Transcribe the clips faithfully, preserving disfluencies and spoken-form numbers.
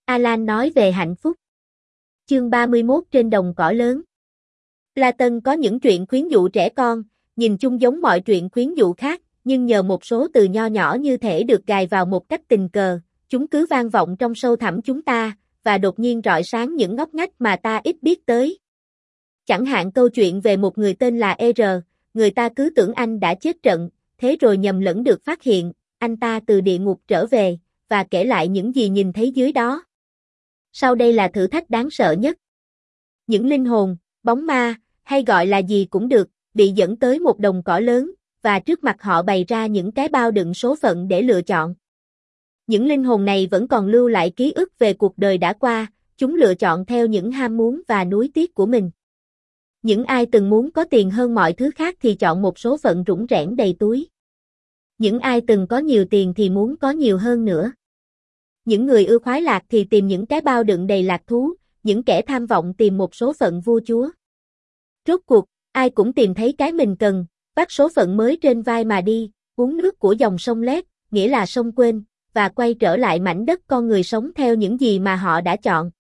Alan nói về hạnh phúc. Chương ba mươi mốt trên đồng cỏ lớn. Platon có những truyện khuyến dụ trẻ con, nhìn chung giống mọi truyện khuyến dụ khác, nhưng nhờ một số từ nho nhỏ như thể được gài vào một cách tình cờ, chúng cứ vang vọng trong sâu thẳm chúng ta, và đột nhiên rọi sáng những ngóc ngách mà ta ít biết tới. Chẳng hạn câu chuyện về một người tên là E R, người ta cứ tưởng anh đã chết trận, thế rồi nhầm lẫn được phát hiện, anh ta từ địa ngục trở về, và kể lại những gì nhìn thấy dưới đó. Sau đây là thử thách đáng sợ nhất. Những linh hồn, bóng ma, hay gọi là gì cũng được, bị dẫn tới một đồng cỏ lớn, và trước mặt họ bày ra những cái bao đựng số phận để lựa chọn. Những linh hồn này vẫn còn lưu lại ký ức về cuộc đời đã qua, chúng lựa chọn theo những ham muốn và nuối tiếc của mình. Những ai từng muốn có tiền hơn mọi thứ khác thì chọn một số phận rủng rẽn đầy túi. Những ai từng có nhiều tiền thì muốn có nhiều hơn nữa. Những người ưa khoái lạc thì tìm những cái bao đựng đầy lạc thú, những kẻ tham vọng tìm một số phận vua chúa. Rốt cuộc, ai cũng tìm thấy cái mình cần, vác số phận mới trên vai mà đi, uống nước của dòng sông Lét, nghĩa là sông quên, và quay trở lại mảnh đất con người sống theo những gì mà họ đã chọn.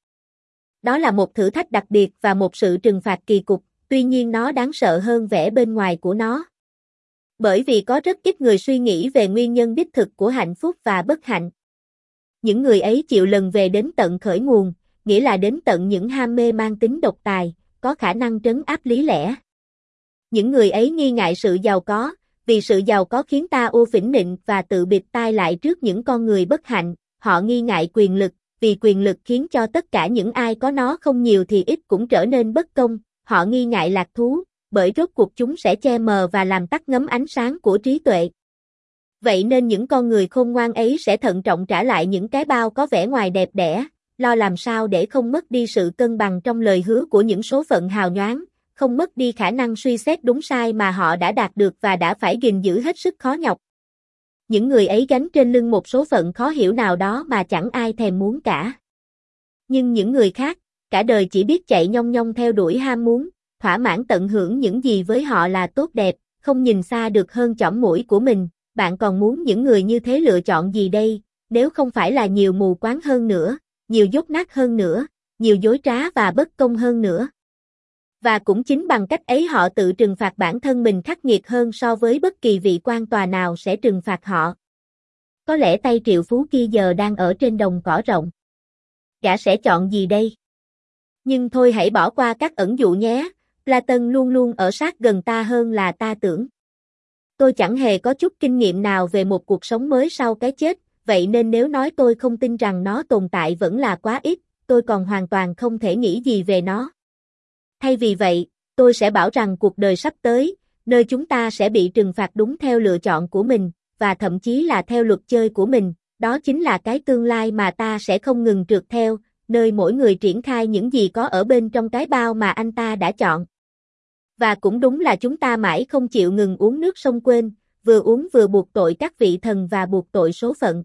Đó là một thử thách đặc biệt và một sự trừng phạt kỳ cục, tuy nhiên nó đáng sợ hơn vẻ bên ngoài của nó. Bởi vì có rất ít người suy nghĩ về nguyên nhân đích thực của hạnh phúc và bất hạnh. Những người ấy chịu lần về đến tận khởi nguồn, nghĩa là đến tận những ham mê mang tính độc tài, có khả năng trấn áp lý lẽ. Những người ấy nghi ngại sự giàu có, vì sự giàu có khiến ta ô phỉnh nịnh và tự bịt tai lại trước những con người bất hạnh. Họ nghi ngại quyền lực, vì quyền lực khiến cho tất cả những ai có nó không nhiều thì ít cũng trở nên bất công. Họ nghi ngại lạc thú, bởi rốt cuộc chúng sẽ che mờ và làm tắt ngấm ánh sáng của trí tuệ. Vậy nên những con người khôn ngoan ấy sẽ thận trọng trả lại những cái bao có vẻ ngoài đẹp đẽ, lo làm sao để không mất đi sự cân bằng trong lời hứa của những số phận hào nhoáng, không mất đi khả năng suy xét đúng sai mà họ đã đạt được và đã phải gìn giữ hết sức khó nhọc. Những người ấy gánh trên lưng một số phận khó hiểu nào đó mà chẳng ai thèm muốn cả. Nhưng những người khác, cả đời chỉ biết chạy nhong nhong theo đuổi ham muốn, thỏa mãn tận hưởng những gì với họ là tốt đẹp, không nhìn xa được hơn chỏm mũi của mình. Bạn còn muốn những người như thế lựa chọn gì đây, nếu không phải là nhiều mù quáng hơn nữa, nhiều dốt nát hơn nữa, nhiều dối trá và bất công hơn nữa. Và cũng chính bằng cách ấy họ tự trừng phạt bản thân mình khắc nghiệt hơn so với bất kỳ vị quan tòa nào sẽ trừng phạt họ. Có lẽ tay triệu phú kia giờ đang ở trên đồng cỏ rộng. Gã sẽ chọn gì đây? Nhưng thôi hãy bỏ qua các ẩn dụ nhé, Platon luôn luôn ở sát gần ta hơn là ta tưởng. Tôi chẳng hề có chút kinh nghiệm nào về một cuộc sống mới sau cái chết, vậy nên nếu nói tôi không tin rằng nó tồn tại vẫn là quá ít, tôi còn hoàn toàn không thể nghĩ gì về nó. Thay vì vậy, tôi sẽ bảo rằng cuộc đời sắp tới, nơi chúng ta sẽ bị trừng phạt đúng theo lựa chọn của mình, và thậm chí là theo luật chơi của mình, đó chính là cái tương lai mà ta sẽ không ngừng trượt theo, nơi mỗi người triển khai những gì có ở bên trong cái bao mà anh ta đã chọn. Và cũng đúng là chúng ta mãi không chịu ngừng uống nước sông quên, vừa uống vừa buộc tội các vị thần và buộc tội số phận.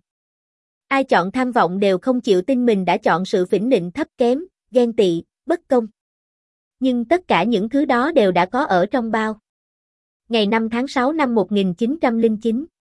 Ai chọn tham vọng đều không chịu tin mình đã chọn sự phỉnh nịnh thấp kém, ghen tị, bất công. Nhưng tất cả những thứ đó đều đã có ở trong bao. Ngày năm tháng sáu năm một nghìn chín trăm lẻ chín